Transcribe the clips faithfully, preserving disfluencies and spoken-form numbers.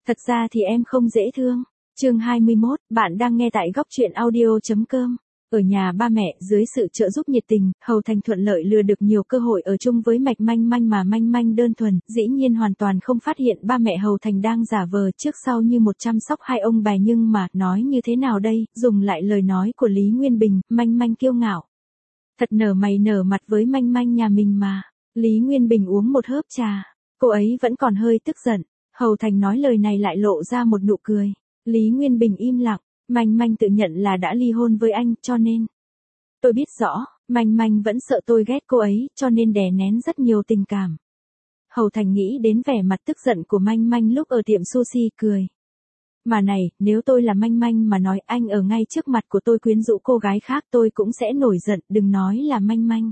Thật ra thì em không dễ thương. Chương hai mươi mốt, bạn đang nghe tại góc truyện audio chấm com. Ở nhà ba mẹ, dưới sự trợ giúp nhiệt tình, Hầu Thành thuận lợi lừa được nhiều cơ hội ở chung với Mạch Manh Manh mà Manh Manh đơn thuần, dĩ nhiên hoàn toàn không phát hiện ba mẹ Hầu Thành đang giả vờ trước sau như một chăm sóc hai ông bà, nhưng mà, nói như thế nào đây, dùng lại lời nói của Lý Nguyên Bình, Manh Manh kiêu ngạo. Thật nở mày nở mặt với Manh Manh nhà mình mà. Lý Nguyên Bình uống một hớp trà, cô ấy vẫn còn hơi tức giận. Hầu Thành nói lời này lại lộ ra một nụ cười. Lý Nguyên Bình im lặng. Manh Manh tự nhận là đã ly hôn với anh, cho nên. Tôi biết rõ, Manh Manh vẫn sợ tôi ghét cô ấy, cho nên đè nén rất nhiều tình cảm. Hầu Thành nghĩ đến vẻ mặt tức giận của Manh Manh lúc ở tiệm sushi, cười. Mà này, nếu tôi là Manh Manh mà nói anh ở ngay trước mặt của tôi quyến rũ cô gái khác, tôi cũng sẽ nổi giận, đừng nói là Manh Manh.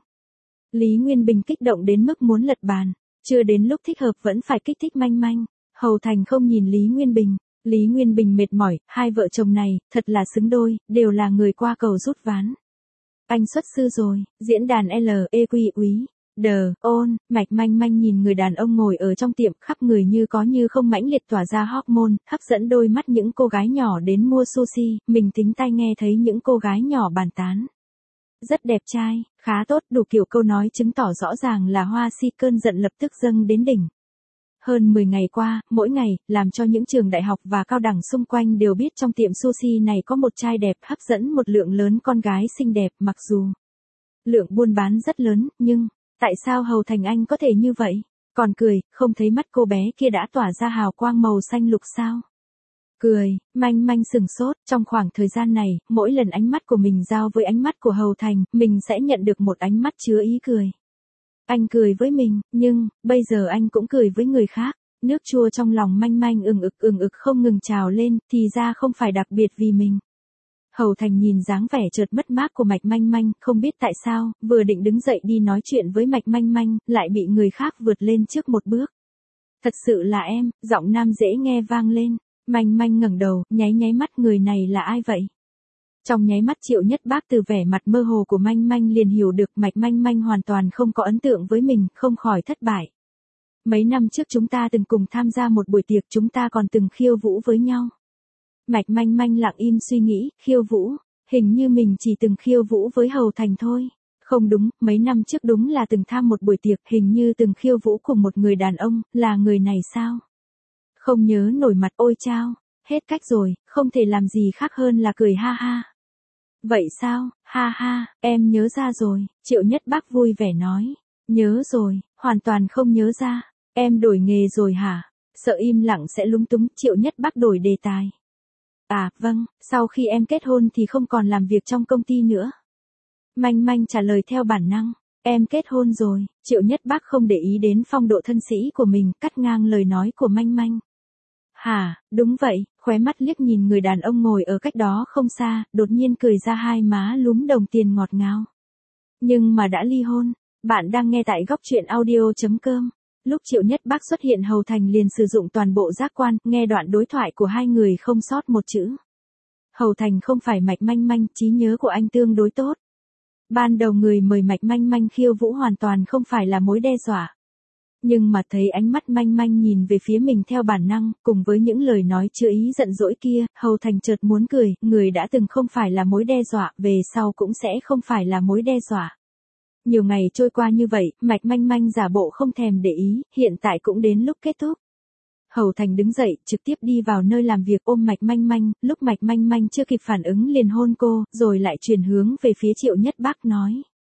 Lý Nguyên Bình kích động đến mức muốn lật bàn. Chưa đến lúc thích hợp vẫn phải kích thích Manh Manh. Hầu Thành không nhìn Lý Nguyên Bình. Lý Nguyên Bình mệt mỏi, hai vợ chồng này, thật là xứng đôi, đều là người qua cầu rút ván. Anh xuất sư rồi, diễn đàn L, E Q úy, đờ, ôn, Mạch Manh Manh nhìn người đàn ông ngồi ở trong tiệm, khắp người như có như không mãnh liệt tỏa ra hormone, hấp dẫn đôi mắt những cô gái nhỏ đến mua sushi, mình thính tai nghe thấy những cô gái nhỏ bàn tán. Rất đẹp trai, khá tốt, đủ kiểu câu nói chứng tỏ rõ ràng là hoa si, cơn giận lập tức dâng đến đỉnh. Hơn mười ngày qua, mỗi ngày, làm cho những trường đại học và cao đẳng xung quanh đều biết trong tiệm sushi này có một trai đẹp hấp dẫn một lượng lớn con gái xinh đẹp, mặc dù lượng buôn bán rất lớn, nhưng, tại sao Hầu Thành anh có thể như vậy? Còn cười, không thấy mắt cô bé kia đã tỏa ra hào quang màu xanh lục sao? Cười, Manh Manh sừng sốt, trong khoảng thời gian này, mỗi lần ánh mắt của mình giao với ánh mắt của Hầu Thành, mình sẽ nhận được một ánh mắt chứa ý cười. Anh cười với mình, nhưng, bây giờ anh cũng cười với người khác. Nước chua trong lòng Manh Manh ừng ực ừng ực không ngừng trào lên, thì ra không phải đặc biệt vì mình. Hầu Thành nhìn dáng vẻ chợt mất mát của Mạch Manh Manh, không biết tại sao, vừa định đứng dậy đi nói chuyện với Mạch Manh Manh, lại bị người khác vượt lên trước một bước. Thật sự là em, giọng nam dễ nghe vang lên. Manh Manh ngẩng đầu, nháy nháy mắt, người này là ai vậy? Trong nháy mắt Triệu Nhất Bác từ vẻ mặt mơ hồ của Manh Manh liền hiểu được Mạch Manh Manh hoàn toàn không có ấn tượng với mình, không khỏi thất bại. Mấy năm trước chúng ta từng cùng tham gia một buổi tiệc, chúng ta còn từng khiêu vũ với nhau. Mạch Manh Manh lặng im suy nghĩ, khiêu vũ, hình như mình chỉ từng khiêu vũ với Hầu Thành thôi. Không đúng, mấy năm trước đúng là từng tham một buổi tiệc, hình như từng khiêu vũ cùng một người đàn ông, là người này sao? Không nhớ nổi mặt, ôi chao, hết cách rồi, không thể làm gì khác hơn là cười ha ha. Vậy sao, ha ha, em nhớ ra rồi, Triệu Nhất Bác vui vẻ nói. Nhớ rồi, hoàn toàn không nhớ ra, em đổi nghề rồi hả? Sợ im lặng sẽ lúng túng, Triệu Nhất Bác đổi đề tài. À, vâng, sau khi em kết hôn thì không còn làm việc trong công ty nữa. Manh Manh trả lời theo bản năng, em kết hôn rồi, Triệu Nhất Bác không để ý đến phong độ thân sĩ của mình, cắt ngang lời nói của Manh Manh. Hả, đúng vậy, khóe mắt liếc nhìn người đàn ông ngồi ở cách đó không xa, đột nhiên cười ra hai má lúm đồng tiền ngọt ngào. Nhưng mà đã ly hôn, bạn đang nghe tại góc truyện audio chấm com. Lúc Triệu Nhất Bác xuất hiện, Hầu Thành liền sử dụng toàn bộ giác quan, nghe đoạn đối thoại của hai người không sót một chữ. Hầu Thành không phải Mạch Manh Manh, trí nhớ của anh tương đối tốt. Ban đầu người mời Mạch Manh Manh khiêu vũ hoàn toàn không phải là mối đe dọa. Nhưng mà thấy ánh mắt Manh Manh nhìn về phía mình theo bản năng, cùng với những lời nói chứa ý giận dỗi kia, Hầu Thành chợt muốn cười, người đã từng không phải là mối đe dọa, về sau cũng sẽ không phải là mối đe dọa. Nhiều ngày trôi qua như vậy, Mạch Manh Manh giả bộ không thèm để ý, hiện tại cũng đến lúc kết thúc. Hầu Thành đứng dậy, trực tiếp đi vào nơi làm việc ôm Mạch Manh Manh, lúc Mạch Manh Manh chưa kịp phản ứng liền hôn cô, rồi lại chuyển hướng về phía Triệu Nhất Bác nói.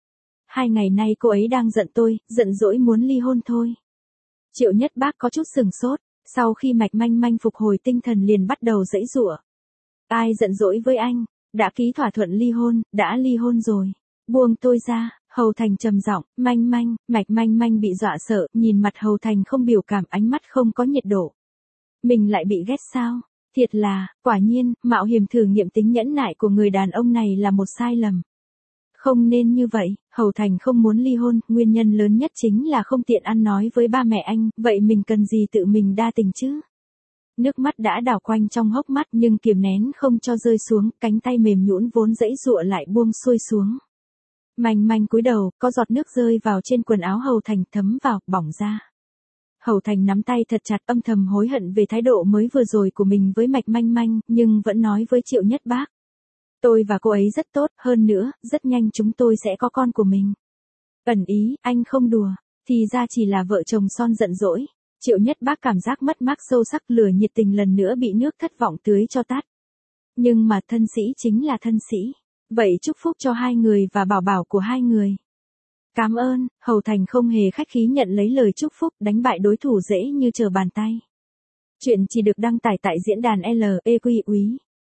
Hai ngày nay cô ấy đang giận tôi, giận dỗi muốn ly hôn thôi. Triệu Nhất Bác có chút sừng sốt, sau khi Mạch Manh Manh phục hồi tinh thần liền bắt đầu giãy giụa. Ai giận dỗi với anh, đã ký thỏa thuận ly hôn, đã ly hôn rồi. Buông tôi ra, Hầu Thành trầm giọng, Manh Manh, Mạch Manh Manh bị dọa sợ, nhìn mặt Hầu Thành không biểu cảm, ánh mắt không có nhiệt độ. Mình lại bị ghét sao? Thiệt là, quả nhiên, mạo hiểm thử nghiệm tính nhẫn nại của người đàn ông này là một sai lầm. Không nên như vậy, Hầu Thành không muốn ly hôn, nguyên nhân lớn nhất chính là không tiện ăn nói với ba mẹ anh, vậy mình cần gì tự mình đa tình chứ? Nước mắt đã đảo quanh trong hốc mắt nhưng kiềm nén không cho rơi xuống, cánh tay mềm nhũn vốn giãy giụa lại buông xuôi xuống. Manh Manh cúi đầu, có giọt nước rơi vào trên quần áo Hầu Thành, thấm vào, bỏng ra. Hầu Thành nắm tay thật chặt, âm thầm hối hận về thái độ mới vừa rồi của mình với Mạch Manh Manh, nhưng vẫn nói với Triệu Nhất Bác. Tôi và cô ấy rất tốt, hơn nữa, rất nhanh chúng tôi sẽ có con của mình. Ẩn ý, anh không đùa, thì ra chỉ là vợ chồng son giận dỗi. Triệu Nhất Bác cảm giác mất mát sâu sắc, lửa nhiệt tình lần nữa bị nước thất vọng tưới cho tắt. Nhưng mà thân sĩ chính là thân sĩ. Vậy chúc phúc cho hai người và bảo bảo của hai người. Cảm ơn, Hầu Thành không hề khách khí nhận lấy lời chúc phúc, đánh bại đối thủ dễ như trở bàn tay. Chuyện chỉ được đăng tải tại diễn đàn L E Q úy.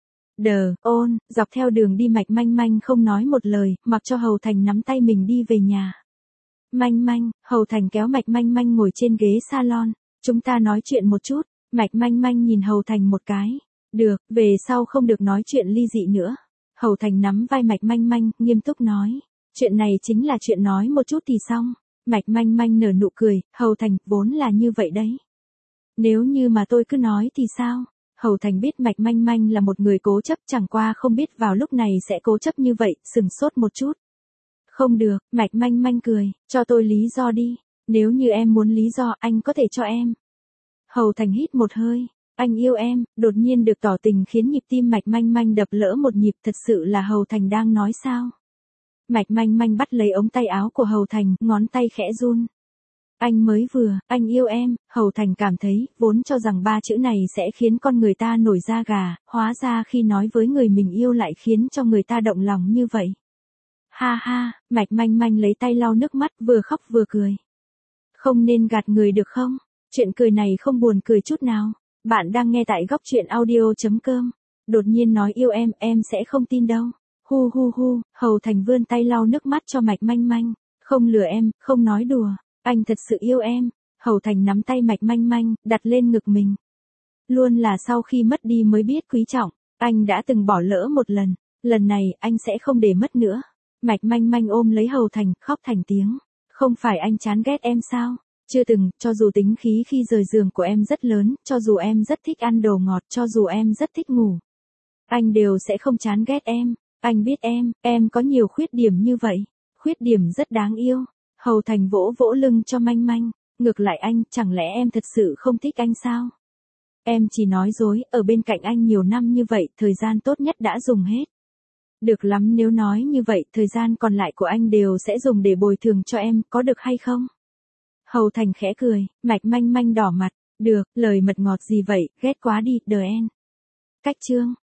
Đờ, ôn, dọc theo đường đi Mạch Manh Manh không nói một lời, mặc cho Hầu Thành nắm tay mình đi về nhà. Manh Manh, Hầu Thành kéo Mạch Manh Manh ngồi trên ghế salon, chúng ta nói chuyện một chút. Mạch Manh Manh nhìn Hầu Thành một cái. Được, về sau không được nói chuyện ly dị nữa. Hầu Thành nắm vai Mạch Manh Manh, nghiêm túc nói. Chuyện này chính là chuyện nói một chút thì xong. Mạch Manh Manh nở nụ cười, Hầu Thành, vốn là như vậy đấy. Nếu như mà tôi cứ nói thì sao? Hầu Thành biết Mạch Manh Manh là một người cố chấp, chẳng qua không biết vào lúc này sẽ cố chấp như vậy, sừng sốt một chút. Không được, Mạch Manh Manh cười, cho tôi lý do đi. Nếu như em muốn lý do, anh có thể cho em. Hầu Thành hít một hơi. Anh yêu em, đột nhiên được tỏ tình khiến nhịp tim Mạch Manh Manh đập lỡ một nhịp, thật sự là Hầu Thành đang nói sao? Mạch Manh Manh bắt lấy ống tay áo của Hầu Thành, ngón tay khẽ run. Anh mới vừa, anh yêu em, Hầu Thành cảm thấy, vốn cho rằng ba chữ này sẽ khiến con người ta nổi da gà, hóa ra khi nói với người mình yêu lại khiến cho người ta động lòng như vậy. Ha ha, Mạch Manh Manh lấy tay lau nước mắt, vừa khóc vừa cười. Không nên gạt người được không? Chuyện cười này không buồn cười chút nào. Bạn đang nghe tại góc truyện audio chấm com. Đột nhiên nói yêu em, em sẽ không tin đâu. Hu hu hu, Hầu Thành vươn tay lau nước mắt cho Mạch Manh Manh. Không lừa em, không nói đùa. Anh thật sự yêu em. Hầu Thành nắm tay Mạch Manh Manh, đặt lên ngực mình. Luôn là sau khi mất đi mới biết quý trọng. Anh đã từng bỏ lỡ một lần. Lần này, anh sẽ không để mất nữa. Mạch Manh Manh ôm lấy Hầu Thành, khóc thành tiếng. Không phải anh chán ghét em sao? Chưa từng, cho dù tính khí khi rời giường của em rất lớn, cho dù em rất thích ăn đồ ngọt, cho dù em rất thích ngủ. Anh đều sẽ không chán ghét em. Anh biết em, em có nhiều khuyết điểm như vậy. Khuyết điểm rất đáng yêu. Hầu Thành vỗ vỗ lưng cho Manh Manh. Ngược lại anh, chẳng lẽ em thật sự không thích anh sao? Em chỉ nói dối, ở bên cạnh anh nhiều năm như vậy, thời gian tốt nhất đã dùng hết. Được lắm, nếu nói như vậy, thời gian còn lại của anh đều sẽ dùng để bồi thường cho em, có được hay không? Hầu Thành khẽ cười, Mạch Manh Manh đỏ mặt. Được, lời mật ngọt gì vậy, ghét quá đi, đờ en. Cách chương.